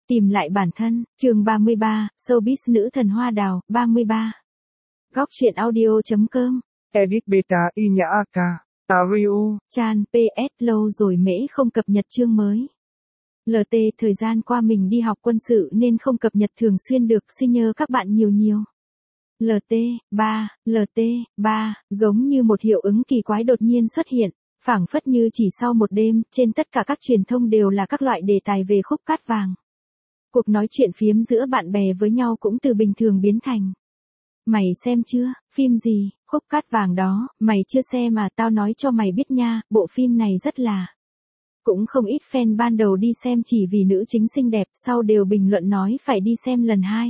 Tìm lại bản thân, chương 33, showbiz nữ thần hoa đào, 33. Góc truyện audio.com. Edit beta y nhã AK, Tario. Chan, PS, lâu rồi mễ không cập nhật chương mới. LT, thời gian qua mình đi học quân sự nên không cập nhật thường xuyên được, xin nhớ các bạn nhiều nhiều. LT, 3, giống như một hiệu ứng kỳ quái đột nhiên xuất hiện, phảng phất như chỉ sau một đêm, trên tất cả các truyền thông đều là các loại đề tài về khúc cát vàng. Cuộc nói chuyện phiếm giữa bạn bè với nhau cũng từ bình thường biến thành: mày xem chưa, phim gì, khúc cát vàng đó, mày chưa xem mà tao nói cho mày biết nha, bộ phim này rất là... Cũng không ít fan ban đầu đi xem chỉ vì nữ chính xinh đẹp, sau đều bình luận nói phải đi xem lần 2.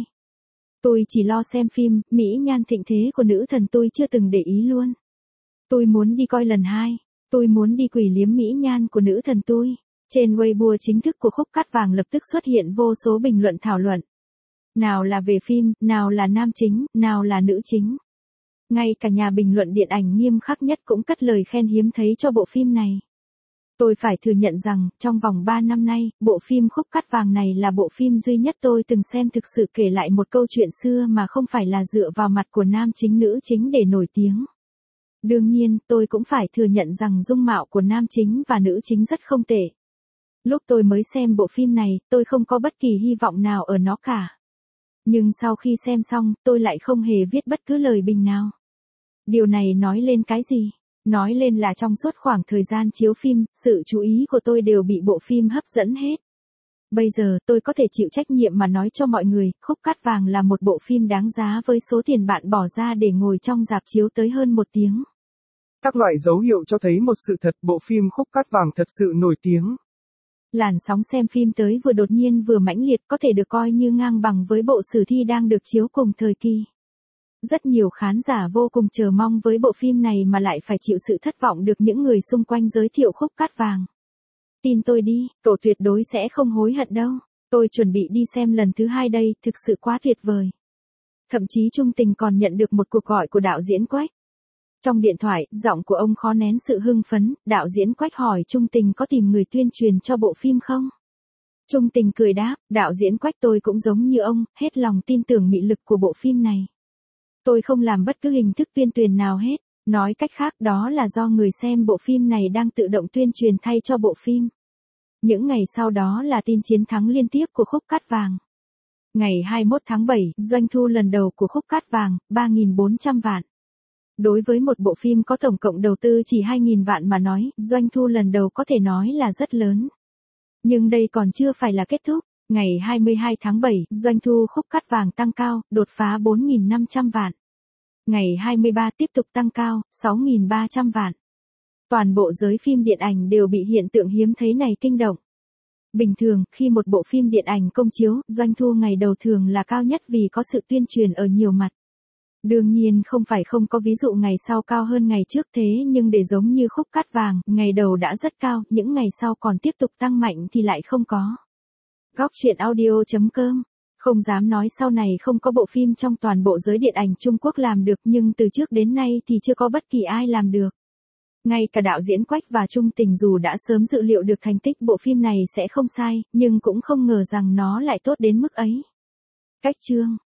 Tôi chỉ lo xem phim, mỹ nhan thịnh thế của nữ thần tôi chưa từng để ý luôn. Tôi muốn đi coi lần 2, tôi muốn đi quỷ liếm mỹ nhan của nữ thần tôi. Trên Weibo chính thức của khúc cát vàng lập tức xuất hiện vô số bình luận thảo luận. Nào là về phim, nào là nam chính, nào là nữ chính. Ngay cả nhà bình luận điện ảnh nghiêm khắc nhất cũng cất lời khen hiếm thấy cho bộ phim này. Tôi phải thừa nhận rằng, trong vòng 3 năm nay, bộ phim khúc cát vàng này là bộ phim duy nhất tôi từng xem thực sự kể lại một câu chuyện xưa mà không phải là dựa vào mặt của nam chính nữ chính để nổi tiếng. Đương nhiên, tôi cũng phải thừa nhận rằng dung mạo của nam chính và nữ chính rất không tệ. Lúc tôi mới xem bộ phim này, tôi không có bất kỳ hy vọng nào ở nó cả. Nhưng sau khi xem xong, tôi lại không hề viết bất cứ lời bình nào. Điều này nói lên cái gì? Nói lên là trong suốt khoảng thời gian chiếu phim, sự chú ý của tôi đều bị bộ phim hấp dẫn hết. Bây giờ tôi có thể chịu trách nhiệm mà nói cho mọi người, khúc cát vàng là một bộ phim đáng giá với số tiền bạn bỏ ra để ngồi trong rạp chiếu tới hơn 1 tiếng. Các loại dấu hiệu cho thấy một sự thật, bộ phim khúc cát vàng thật sự nổi tiếng. Làn sóng xem phim tới vừa đột nhiên vừa mãnh liệt, có thể được coi như ngang bằng với bộ sử thi đang được chiếu cùng thời kỳ. Rất nhiều khán giả vô cùng chờ mong với bộ phim này mà lại phải chịu sự thất vọng được những người xung quanh giới thiệu khúc cát vàng. Tin tôi đi, cậu tuyệt đối sẽ không hối hận đâu. Tôi chuẩn bị đi xem lần thứ 2 đây, thực sự quá tuyệt vời. Thậm chí Trung Tình còn nhận được một cuộc gọi của đạo diễn Quách. Trong điện thoại, giọng của ông khó nén sự hưng phấn, đạo diễn Quách hỏi Trung Tình có tìm người tuyên truyền cho bộ phim không? Trung Tình cười đáp, đạo diễn Quách tôi cũng giống như ông, hết lòng tin tưởng mị lực của bộ phim này. Tôi không làm bất cứ hình thức tuyên truyền nào hết, nói cách khác đó là do người xem bộ phim này đang tự động tuyên truyền thay cho bộ phim. Những ngày sau đó là tin chiến thắng liên tiếp của khúc cát vàng. Ngày 21 tháng 7, doanh thu lần đầu của khúc cát vàng, 3.400 vạn. Đối với một bộ phim có tổng cộng đầu tư chỉ 2.000 vạn mà nói, doanh thu lần đầu có thể nói là rất lớn. Nhưng đây còn chưa phải là kết thúc. Ngày 22 tháng 7, doanh thu khúc cát vàng tăng cao, đột phá 4.500 vạn. Ngày 23 tiếp tục tăng cao, 6.300 vạn. Toàn bộ giới phim điện ảnh đều bị hiện tượng hiếm thấy này kinh động. Bình thường, khi một bộ phim điện ảnh công chiếu, doanh thu ngày đầu thường là cao nhất vì có sự tuyên truyền ở nhiều mặt. Đương nhiên không phải không có ví dụ ngày sau cao hơn ngày trước thế nhưng để giống như khúc cát vàng, ngày đầu đã rất cao, những ngày sau còn tiếp tục tăng mạnh thì lại không có. Góc truyện audio.com. Không dám nói sau này không có bộ phim trong toàn bộ giới điện ảnh Trung Quốc làm được nhưng từ trước đến nay thì chưa có bất kỳ ai làm được. Ngay cả đạo diễn Quách và Trung Tình dù đã sớm dự liệu được thành tích bộ phim này sẽ không sai, nhưng cũng không ngờ rằng nó lại tốt đến mức ấy. Cách chương.